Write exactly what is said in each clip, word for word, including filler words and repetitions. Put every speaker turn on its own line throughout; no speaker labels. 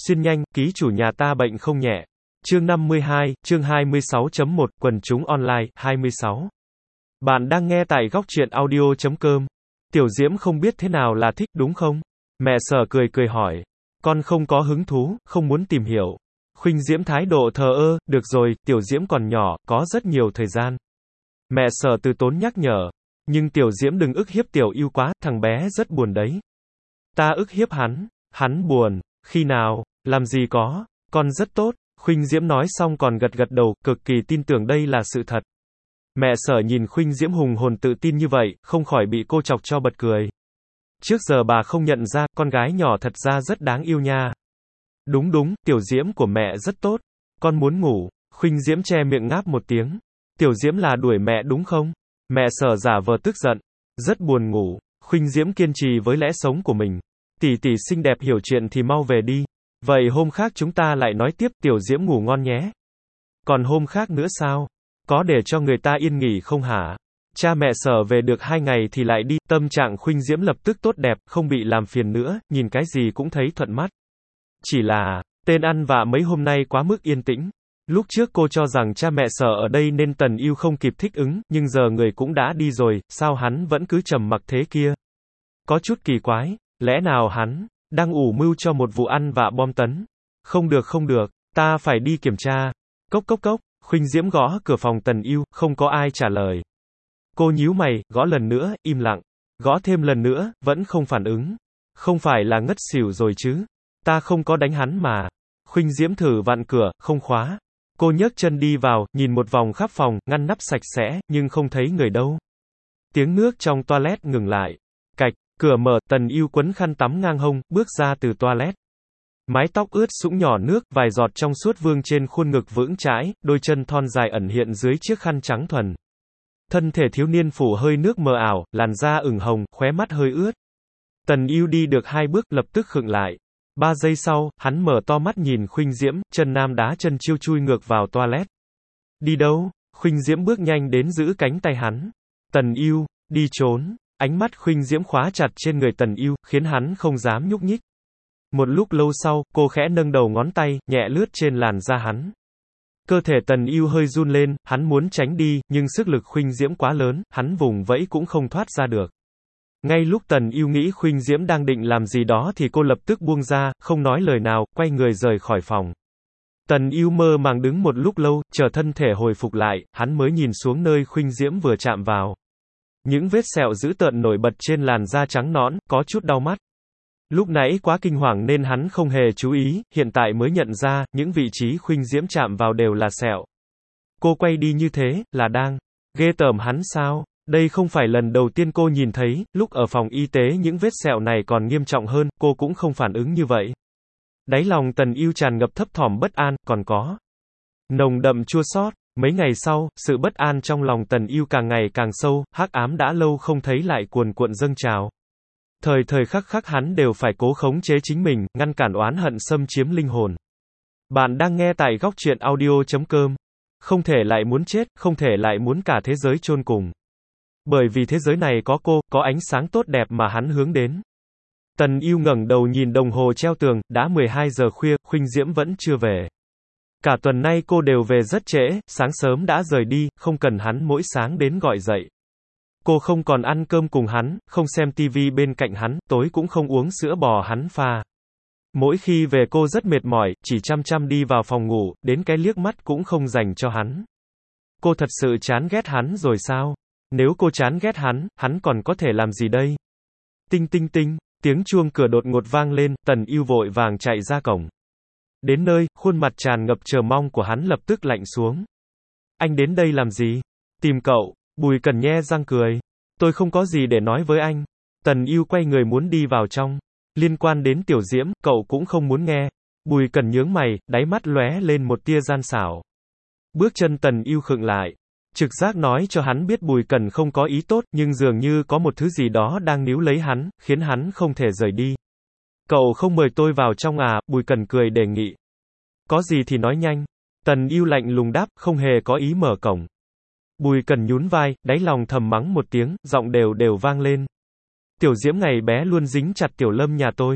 Xuyên nhanh, ký chủ nhà ta bệnh không nhẹ. Chương năm mươi hai, chương hai mươi sáu chấm một, quần chúng online, hai mươi sáu. Bạn đang nghe tại góc truyện audio chấm com. Tiểu Diễm không biết thế nào là thích, đúng không? Mẹ Sở cười cười hỏi. Con không có hứng thú, không muốn tìm hiểu. Khuynh Diễm thái độ thờ ơ, được rồi, Tiểu Diễm còn nhỏ, có rất nhiều thời gian. Mẹ Sở từ tốn nhắc nhở. Nhưng Tiểu Diễm đừng ức hiếp Tiểu Ưu quá, thằng bé rất buồn đấy. Ta ức hiếp hắn, hắn buồn, khi nào, làm gì có, con rất tốt. Khuynh Diễm nói xong còn gật gật đầu, cực kỳ tin tưởng đây là sự thật. Mẹ Sở nhìn Khuynh Diễm hùng hồn tự tin như vậy, không khỏi bị cô chọc cho bật cười. Trước giờ bà không nhận ra, con gái nhỏ thật ra rất đáng yêu nha. Đúng đúng, Tiểu Diễm của mẹ rất tốt. Con muốn ngủ. Khuynh Diễm che miệng ngáp một tiếng. Tiểu Diễm là đuổi mẹ đúng không? Mẹ Sở giả vờ tức giận. Rất buồn ngủ. Khuynh Diễm kiên trì với lẽ sống của mình. Tỷ tỷ xinh đẹp hiểu chuyện thì mau về đi. Vậy hôm khác chúng ta lại nói tiếp, Tiểu Diễm ngủ ngon nhé. Còn hôm khác nữa sao? Có để cho người ta yên nghỉ không hả? Cha mẹ Sở về được hai ngày thì lại đi, tâm trạng Khuynh Diễm lập tức tốt đẹp, không bị làm phiền nữa, nhìn cái gì cũng thấy thuận mắt. Chỉ là, tên ăn vạ mấy hôm nay quá mức yên tĩnh. Lúc trước cô cho rằng cha mẹ Sở ở đây nên Tần Ưu không kịp thích ứng, nhưng giờ người cũng đã đi rồi, sao hắn vẫn cứ trầm mặc thế kia? Có chút kỳ quái, lẽ nào hắn đang ủ mưu cho một vụ ăn vạ bom tấn? Không được không được, ta phải đi kiểm tra. Cốc cốc cốc, Khuynh Diễm gõ cửa phòng Tần Ưu, không có ai trả lời. Cô nhíu mày, gõ lần nữa, im lặng. Gõ thêm lần nữa, vẫn không phản ứng. Không phải là ngất xỉu rồi chứ? Ta không có đánh hắn mà. Khuynh Diễm thử vặn cửa, không khóa. Cô nhấc chân đi vào, nhìn một vòng khắp phòng, ngăn nắp sạch sẽ, nhưng không thấy người đâu. Tiếng nước trong toilet ngừng lại. Cạch, cửa mở, Tần Ưu quấn khăn tắm ngang hông, bước ra từ toilet. Mái tóc ướt sũng nhỏ nước, vài giọt trong suốt vương trên khuôn ngực vững chãi, đôi chân thon dài ẩn hiện dưới chiếc khăn trắng thuần. Thân thể thiếu niên phủ hơi nước mờ ảo, làn da ửng hồng, khóe mắt hơi ướt. Tần Ưu đi được hai bước, lập tức khựng lại. Ba giây sau, hắn mở to mắt nhìn Khuynh Diễm, chân nam đá chân chiêu chui ngược vào toilet. Đi đâu? Khuynh Diễm bước nhanh đến giữ cánh tay hắn. Tần Ưu, đi trốn. Ánh mắt Khuynh Diễm khóa chặt trên người Tần Ưu, khiến hắn không dám nhúc nhích. Một lúc lâu sau, cô khẽ nâng đầu ngón tay, nhẹ lướt trên làn da hắn. Cơ thể Tần Ưu hơi run lên, hắn muốn tránh đi, nhưng sức lực Khuynh Diễm quá lớn, hắn vùng vẫy cũng không thoát ra được. Ngay lúc Tần Ưu nghĩ Khuynh Diễm đang định làm gì đó thì cô lập tức buông ra, không nói lời nào, quay người rời khỏi phòng. Tần Ưu mơ màng đứng một lúc lâu, chờ thân thể hồi phục lại, hắn mới nhìn xuống nơi Khuynh Diễm vừa chạm vào. Những vết sẹo dữ tợn nổi bật trên làn da trắng nõn, có chút đau mắt. Lúc nãy quá kinh hoàng nên hắn không hề chú ý, hiện tại mới nhận ra, những vị trí Khuynh Diễm chạm vào đều là sẹo. Cô quay đi như thế, là đang ghê tởm hắn sao? Đây không phải lần đầu tiên cô nhìn thấy, lúc ở phòng y tế những vết sẹo này còn nghiêm trọng hơn, cô cũng không phản ứng như vậy. Đáy lòng Tần Ưu tràn ngập thấp thỏm bất an, còn có nồng đậm chua xót. Mấy ngày sau, sự bất an trong lòng Tần Ưu càng ngày càng sâu, hắc ám đã lâu không thấy lại cuồn cuộn dâng trào. Thời thời khắc khắc hắn đều phải cố khống chế chính mình, ngăn cản oán hận xâm chiếm linh hồn. Bạn đang nghe tại góc truyện audio chấm com. Không thể lại muốn chết, không thể lại muốn cả thế giới chôn cùng. Bởi vì thế giới này có cô, có ánh sáng tốt đẹp mà hắn hướng đến. Tần Ưu ngẩng đầu nhìn đồng hồ treo tường, đã mười hai giờ khuya, Khuynh Diễm vẫn chưa về. Cả tuần nay cô đều về rất trễ, sáng sớm đã rời đi, không cần hắn mỗi sáng đến gọi dậy. Cô không còn ăn cơm cùng hắn, không xem tivi bên cạnh hắn, tối cũng không uống sữa bò hắn pha. Mỗi khi về cô rất mệt mỏi, chỉ chăm chăm đi vào phòng ngủ, đến cái liếc mắt cũng không dành cho hắn. Cô thật sự chán ghét hắn rồi sao? Nếu cô chán ghét hắn, hắn còn có thể làm gì đây? Tinh tinh tinh, tiếng chuông cửa đột ngột vang lên, Tần Ưu vội vàng chạy ra cổng. Đến nơi, khuôn mặt tràn ngập chờ mong của hắn lập tức lạnh xuống. Anh đến đây làm gì? Tìm cậu. Bùi Cần nhe răng cười. Tôi không có gì để nói với anh. Tần Ưu quay người muốn đi vào trong. Liên quan đến Tiểu Diễm, cậu cũng không muốn nghe. Bùi Cần nhướng mày, đáy mắt lóe lên một tia gian xảo. Bước chân Tần Ưu khựng lại. Trực giác nói cho hắn biết Bùi Cần không có ý tốt, nhưng dường như có một thứ gì đó đang níu lấy hắn, khiến hắn không thể rời đi. Cậu không mời tôi vào trong à? Bùi Cần cười đề nghị. Có gì thì nói nhanh. Tần Ưu lạnh lùng đáp, không hề có ý mở cổng. Bùi Cần nhún vai, đáy lòng thầm mắng một tiếng, giọng đều đều vang lên. Tiểu Diễm ngày bé luôn dính chặt Tiểu Lâm nhà tôi.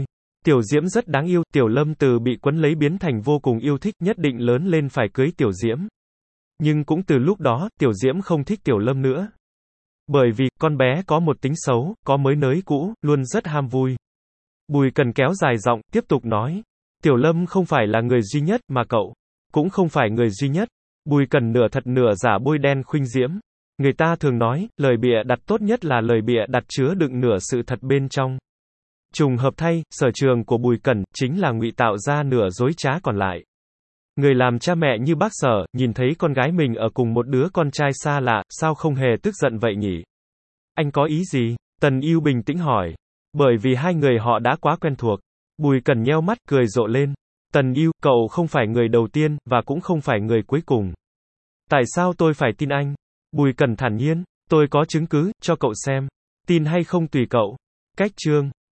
Tiểu Diễm rất đáng yêu, Tiểu Lâm từ bị quấn lấy biến thành vô cùng yêu thích, nhất định lớn lên phải cưới Tiểu Diễm. Nhưng cũng từ lúc đó, Tiểu Diễm không thích Tiểu Lâm nữa. Bởi vì, con bé có một tính xấu, có mới nới cũ, luôn rất ham vui. Bùi Cần kéo dài giọng, tiếp tục nói. Tiểu Lâm không phải là người duy nhất, mà cậu cũng không phải người duy nhất. Bùi Cần nửa thật nửa giả bôi đen khuynh diễm. Người ta thường nói, lời bịa đặt tốt nhất là lời bịa đặt chứa đựng nửa sự thật bên trong. Trùng hợp thay, sở trường của Bùi Cần chính là ngụy tạo ra nửa dối trá còn lại. Người làm cha mẹ như bác Sở, nhìn thấy con gái mình ở cùng một đứa con trai xa lạ, sao không hề tức giận vậy nhỉ? Anh có ý gì? Tần Ưu bình tĩnh hỏi. Bởi vì hai người họ đã quá quen thuộc. Bùi Cần nheo mắt, cười rộ lên. Tần Ưu, cậu không phải người đầu tiên, và cũng không phải người cuối cùng. Tại sao tôi phải tin anh? Bùi Cần thản nhiên. Tôi có chứng cứ, cho cậu xem. Tin hay không tùy cậu. Cách chương.